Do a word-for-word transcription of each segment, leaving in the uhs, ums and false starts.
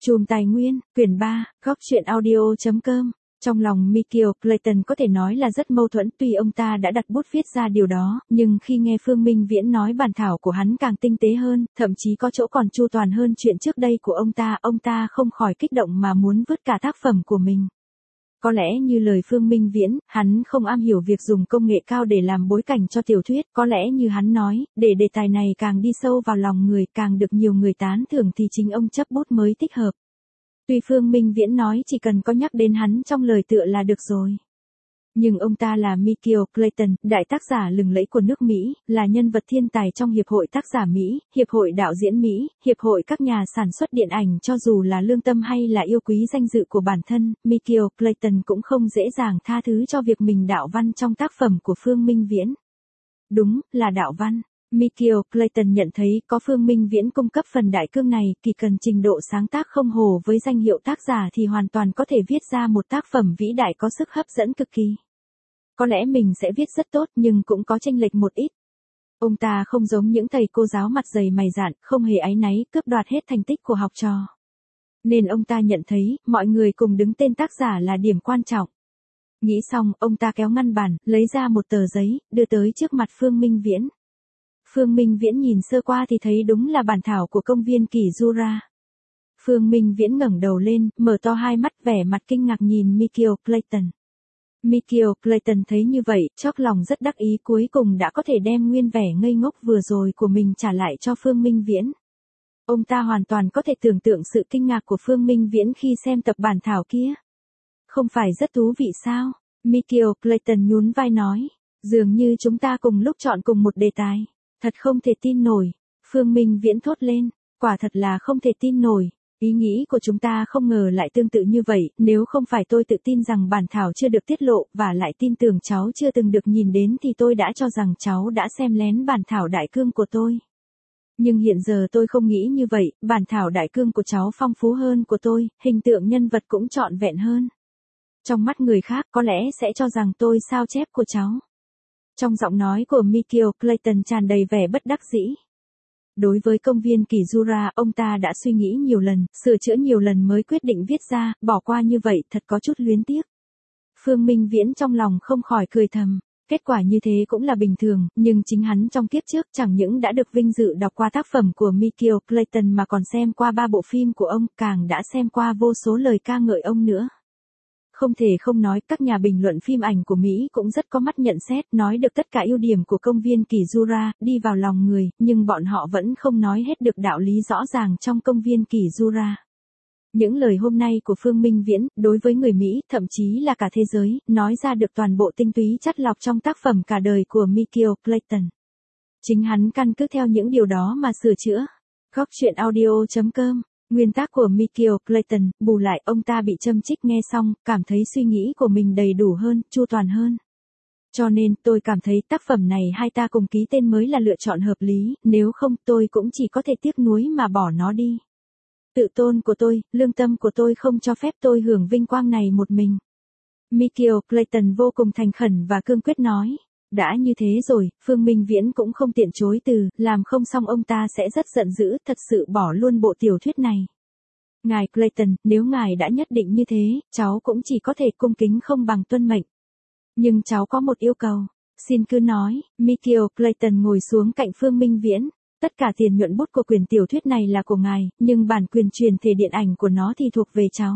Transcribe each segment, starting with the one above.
Chùm Tài Nguyên, quyển ba, góc truyện audio chấm com. Trong lòng Michael Clayton có thể nói là rất mâu thuẫn, tuy ông ta đã đặt bút viết ra điều đó, nhưng khi nghe Phương Minh Viễn nói bản thảo của hắn càng tinh tế hơn, thậm chí có chỗ còn chu toàn hơn chuyện trước đây của ông ta, ông ta không khỏi kích động mà muốn vứt cả tác phẩm của mình. Có lẽ như lời Phương Minh Viễn, hắn không am hiểu việc dùng công nghệ cao để làm bối cảnh cho tiểu thuyết, có lẽ như hắn nói, để đề tài này càng đi sâu vào lòng người, càng được nhiều người tán thưởng thì chính ông chấp bút mới thích hợp. Tuy Phương Minh Viễn nói chỉ cần có nhắc đến hắn trong lời tựa là được rồi. Nhưng ông ta là Michael Clayton, đại tác giả lừng lẫy của nước Mỹ, là nhân vật thiên tài trong Hiệp hội Tác giả Mỹ, Hiệp hội Đạo diễn Mỹ, Hiệp hội các nhà sản xuất điện ảnh. Cho dù là lương tâm hay là yêu quý danh dự của bản thân, Michael Clayton cũng không dễ dàng tha thứ cho việc mình đạo văn trong tác phẩm của Phương Minh Viễn. Đúng, là đạo văn. Michael Clayton nhận thấy có Phương Minh Viễn cung cấp phần đại cương này, chỉ cần trình độ sáng tác không hồ với danh hiệu tác giả thì hoàn toàn có thể viết ra một tác phẩm vĩ đại có sức hấp dẫn cực kỳ. Có lẽ mình sẽ viết rất tốt nhưng cũng có chênh lệch một ít. Ông ta không giống những thầy cô giáo mặt dày mày dạn, không hề áy náy cướp đoạt hết thành tích của học trò. Nên ông ta nhận thấy, mọi người cùng đứng tên tác giả là điểm quan trọng. Nghĩ xong, ông ta kéo ngăn bàn, lấy ra một tờ giấy, đưa tới trước mặt Phương Minh Viễn. Phương Minh Viễn nhìn sơ qua thì thấy đúng là bản thảo của công viên Kỷ Jura. Phương Minh Viễn ngẩng đầu lên, mở to hai mắt vẻ mặt kinh ngạc nhìn Michael Clayton. Michael Clayton thấy như vậy, chót lòng rất đắc ý, cuối cùng đã có thể đem nguyên vẻ ngây ngốc vừa rồi của mình trả lại cho Phương Minh Viễn. Ông ta hoàn toàn có thể tưởng tượng sự kinh ngạc của Phương Minh Viễn khi xem tập bản thảo kia. Không phải rất thú vị sao? Michael Clayton nhún vai nói. Dường như chúng ta cùng lúc chọn cùng một đề tài. Thật không thể tin nổi. Phương Minh Viễn thốt lên. Quả thật là không thể tin nổi. Ý nghĩ của chúng ta không ngờ lại tương tự như vậy, nếu không phải tôi tự tin rằng bản thảo chưa được tiết lộ, và lại tin tưởng cháu chưa từng được nhìn đến thì tôi đã cho rằng cháu đã xem lén bản thảo đại cương của tôi. Nhưng hiện giờ tôi không nghĩ như vậy, bản thảo đại cương của cháu phong phú hơn của tôi, hình tượng nhân vật cũng trọn vẹn hơn. Trong mắt người khác có lẽ sẽ cho rằng tôi sao chép của cháu. Trong giọng nói của Michael Clayton tràn đầy vẻ bất đắc dĩ. Đối với công viên Kỷ Jura, ông ta đã suy nghĩ nhiều lần, sửa chữa nhiều lần mới quyết định viết ra, bỏ qua như vậy thật có chút luyến tiếc. Phương Minh Viễn trong lòng không khỏi cười thầm, kết quả như thế cũng là bình thường, nhưng chính hắn trong kiếp trước chẳng những đã được vinh dự đọc qua tác phẩm của Michael Clayton mà còn xem qua ba bộ phim của ông, càng đã xem qua vô số lời ca ngợi ông nữa. Không thể không nói, các nhà bình luận phim ảnh của Mỹ cũng rất có mắt nhận xét, nói được tất cả ưu điểm của công viên Kỷ Jura, đi vào lòng người, nhưng bọn họ vẫn không nói hết được đạo lý rõ ràng trong công viên Kỷ Jura. Những lời hôm nay của Phương Minh Viễn, đối với người Mỹ, thậm chí là cả thế giới, nói ra được toàn bộ tinh túy chắt lọc trong tác phẩm cả đời của Michael Clayton. Chính hắn căn cứ theo những điều đó mà sửa chữa. Góc truyện audio chấm com. Nguyên tác của Michael Clayton, bù lại ông ta bị châm chích nghe xong, cảm thấy suy nghĩ của mình đầy đủ hơn, chu toàn hơn. Cho nên tôi cảm thấy tác phẩm này hai ta cùng ký tên mới là lựa chọn hợp lý, nếu không tôi cũng chỉ có thể tiếc nuối mà bỏ nó đi. Tự tôn của tôi, lương tâm của tôi không cho phép tôi hưởng vinh quang này một mình. Michael Clayton vô cùng thành khẩn và cương quyết nói. Đã như thế rồi, Phương Minh Viễn cũng không tiện chối từ, làm không xong ông ta sẽ rất giận dữ, thật sự bỏ luôn bộ tiểu thuyết này. Ngài Clayton, nếu ngài đã nhất định như thế, cháu cũng chỉ có thể cung kính không bằng tuân mệnh. Nhưng cháu có một yêu cầu. Xin cứ nói. Michael Clayton ngồi xuống cạnh Phương Minh Viễn. Tất cả tiền nhuận bút của quyển tiểu thuyết này là của ngài, nhưng bản quyền truyền thể điện ảnh của nó thì thuộc về cháu.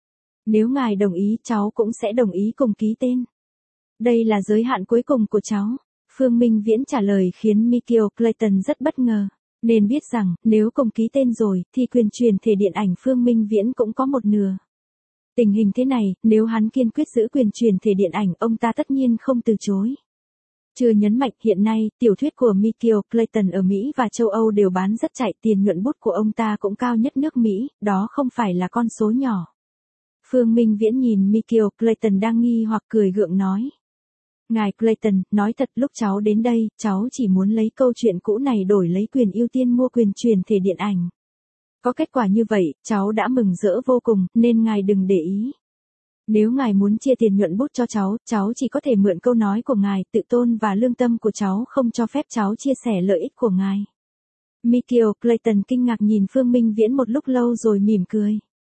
Nếu ngài đồng ý, cháu cũng sẽ đồng ý cùng ký tên. Đây là giới hạn cuối cùng của cháu. Phương Minh Viễn trả lời khiến Michael Clayton rất bất ngờ. Nên biết rằng, nếu cùng ký tên rồi, thì quyền truyền thể điện ảnh Phương Minh Viễn cũng có một nửa. Tình hình thế này, nếu hắn kiên quyết giữ quyền truyền thể điện ảnh, ông ta tất nhiên không từ chối. Chưa nhấn mạnh, hiện nay, tiểu thuyết của Michael Clayton ở Mỹ và châu Âu đều bán rất chạy, tiền nhuận bút của ông ta cũng cao nhất nước Mỹ, đó không phải là con số nhỏ. Phương Minh Viễn nhìn Michael Clayton đang nghi hoặc cười gượng nói. Ngài Clayton, nói thật lúc cháu đến đây, cháu chỉ muốn lấy câu chuyện cũ này đổi lấy quyền ưu tiên mua quyền truyền thể điện ảnh. Có kết quả như vậy, cháu đã mừng rỡ vô cùng, nên ngài đừng để ý. Nếu ngài muốn chia tiền nhuận bút cho cháu, cháu chỉ có thể mượn câu nói của ngài, tự tôn và lương tâm của cháu không cho phép cháu chia sẻ lợi ích của ngài. Michael Clayton kinh ngạc nhìn Phương Minh Viễn một lúc lâu rồi mỉm cười.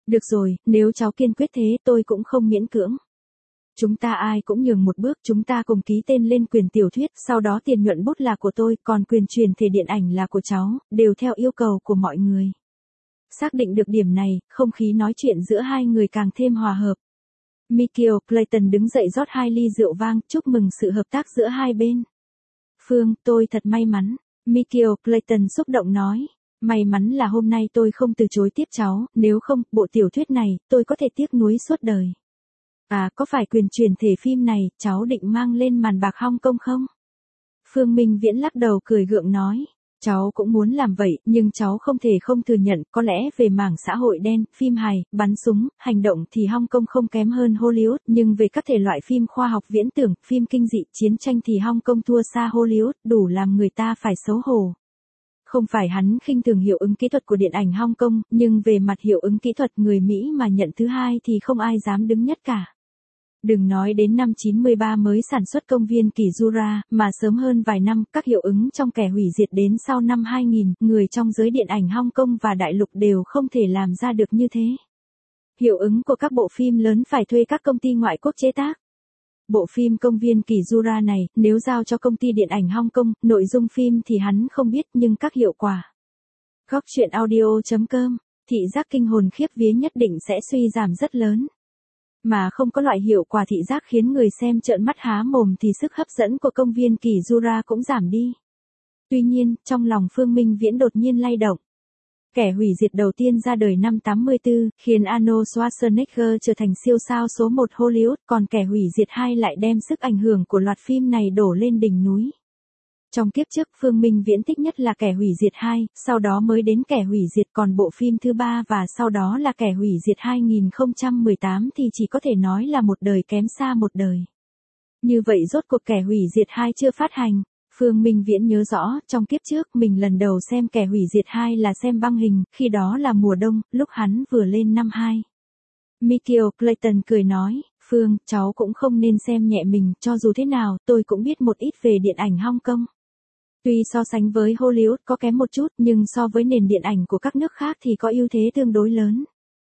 Được rồi, nếu cháu kiên quyết thế tôi cũng không miễn cưỡng. Chúng ta ai cũng nhường một bước, chúng ta cùng ký tên lên quyền tiểu thuyết, sau đó tiền nhuận bút là của tôi, còn quyền truyền thể điện ảnh là của cháu, đều theo yêu cầu của mọi người. Xác định được điểm này, không khí nói chuyện giữa hai người càng thêm hòa hợp. Michael Clayton đứng dậy rót hai ly rượu vang, chúc mừng sự hợp tác giữa hai bên. Phương, tôi thật may mắn. Michael Clayton xúc động nói. May mắn là hôm nay tôi không từ chối tiếp cháu, nếu không, bộ tiểu thuyết này, tôi có thể tiếc nuối suốt đời. À, có phải quyền truyền thể phim này, cháu định mang lên màn bạc Hong Kong không? Phương Minh Viễn lắc đầu cười gượng nói. Cháu cũng muốn làm vậy, nhưng cháu không thể không thừa nhận, có lẽ về mảng xã hội đen, phim hài, bắn súng, hành động thì Hong Kong không kém hơn Hollywood, nhưng về các thể loại phim khoa học viễn tưởng, phim kinh dị, chiến tranh thì Hong Kong thua xa Hollywood, đủ làm người ta phải xấu hổ. Không phải hắn khinh thường hiệu ứng kỹ thuật của điện ảnh Hong Kong, nhưng về mặt hiệu ứng kỹ thuật người Mỹ mà nhận thứ hai thì không ai dám đứng nhất cả. Đừng nói đến năm chín mươi ba mới sản xuất công viên Kỳ Jura, mà sớm hơn vài năm, các hiệu ứng trong Kẻ hủy diệt đến sau năm hai nghìn, người trong giới điện ảnh Hong Kong và đại lục đều không thể làm ra được như thế. Hiệu ứng của các bộ phim lớn phải thuê các công ty ngoại quốc chế tác. Bộ phim Công viên Kỳ Jura này, nếu giao cho công ty điện ảnh Hong Kong, nội dung phim thì hắn không biết nhưng các hiệu quả. Góc truyện audio chấm com, thị giác kinh hồn khiếp vía nhất định sẽ suy giảm rất lớn. Mà không có loại hiệu quả thị giác khiến người xem trợn mắt há mồm thì sức hấp dẫn của công viên Kỳ Jura cũng giảm đi. Tuy nhiên, trong lòng Phương Minh Viễn đột nhiên lay động. Kẻ hủy diệt đầu tiên ra đời năm tám mươi tư, khiến Arnold Schwarzenegger trở thành siêu sao số một Hollywood, còn Kẻ hủy diệt hai lại đem sức ảnh hưởng của loạt phim này đổ lên đỉnh núi. Trong kiếp trước Phương Minh Viễn thích nhất là Kẻ hủy diệt hai, sau đó mới đến Kẻ hủy diệt, còn bộ phim thứ ba và sau đó là Kẻ hủy diệt hai không một tám thì chỉ có thể nói là một đời kém xa một đời. Như vậy rốt cuộc Kẻ hủy diệt hai chưa phát hành. Phương Minh Viễn nhớ rõ, trong kiếp trước mình lần đầu xem Kẻ hủy diệt hai là xem băng hình, khi đó là mùa đông, lúc hắn vừa lên năm hai. Michael Clayton cười nói, Phương, cháu cũng không nên xem nhẹ mình, cho dù thế nào, tôi cũng biết một ít về điện ảnh Hong Kong. Tuy so sánh với Hollywood có kém một chút, nhưng so với nền điện ảnh của các nước khác thì có ưu thế tương đối lớn.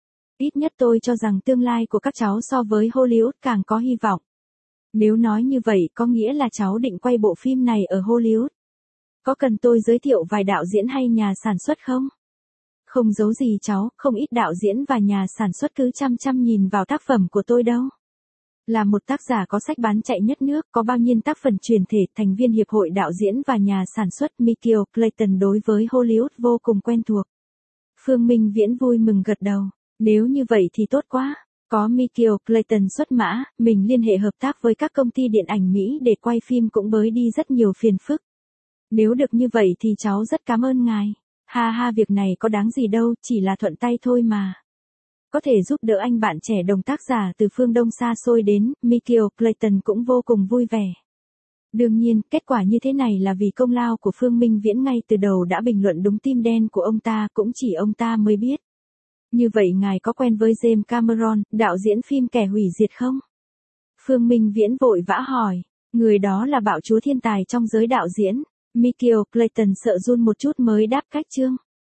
Ít nhất tôi cho rằng tương lai của các cháu so với Hollywood càng có hy vọng. Nếu nói như vậy có nghĩa là cháu định quay bộ phim này ở Hollywood. Có cần tôi giới thiệu vài đạo diễn hay nhà sản xuất không? Không giấu gì cháu, không ít đạo diễn và nhà sản xuất cứ chăm chăm nhìn vào tác phẩm của tôi đâu. Là một tác giả có sách bán chạy nhất nước, có bao nhiêu tác phẩm truyền thể, thành viên Hiệp hội Đạo diễn và Nhà sản xuất Michael Clayton đối với Hollywood vô cùng quen thuộc. Phương Minh Viễn vui mừng gật đầu. Nếu như vậy thì tốt quá. Có Michael Clayton xuất mã, mình liên hệ hợp tác với các công ty điện ảnh Mỹ để quay phim cũng bớt đi rất nhiều phiền phức. Nếu được như vậy thì cháu rất cảm ơn ngài. Ha ha, việc này có đáng gì đâu, chỉ là thuận tay thôi mà. Có thể giúp đỡ anh bạn trẻ đồng tác giả từ phương Đông xa xôi đến, Michael Clayton cũng vô cùng vui vẻ. Đương nhiên, kết quả như thế này là vì công lao của Phương Minh Viễn ngay từ đầu đã bình luận đúng tim đen của ông ta, cũng chỉ ông ta mới biết. Như vậy ngài có quen với James Cameron, đạo diễn phim Kẻ hủy diệt không? Phương Minh Viễn vội vã hỏi, người đó là bạo chúa thiên tài trong giới đạo diễn. Michael Clayton sợ run một chút mới đáp cách chương.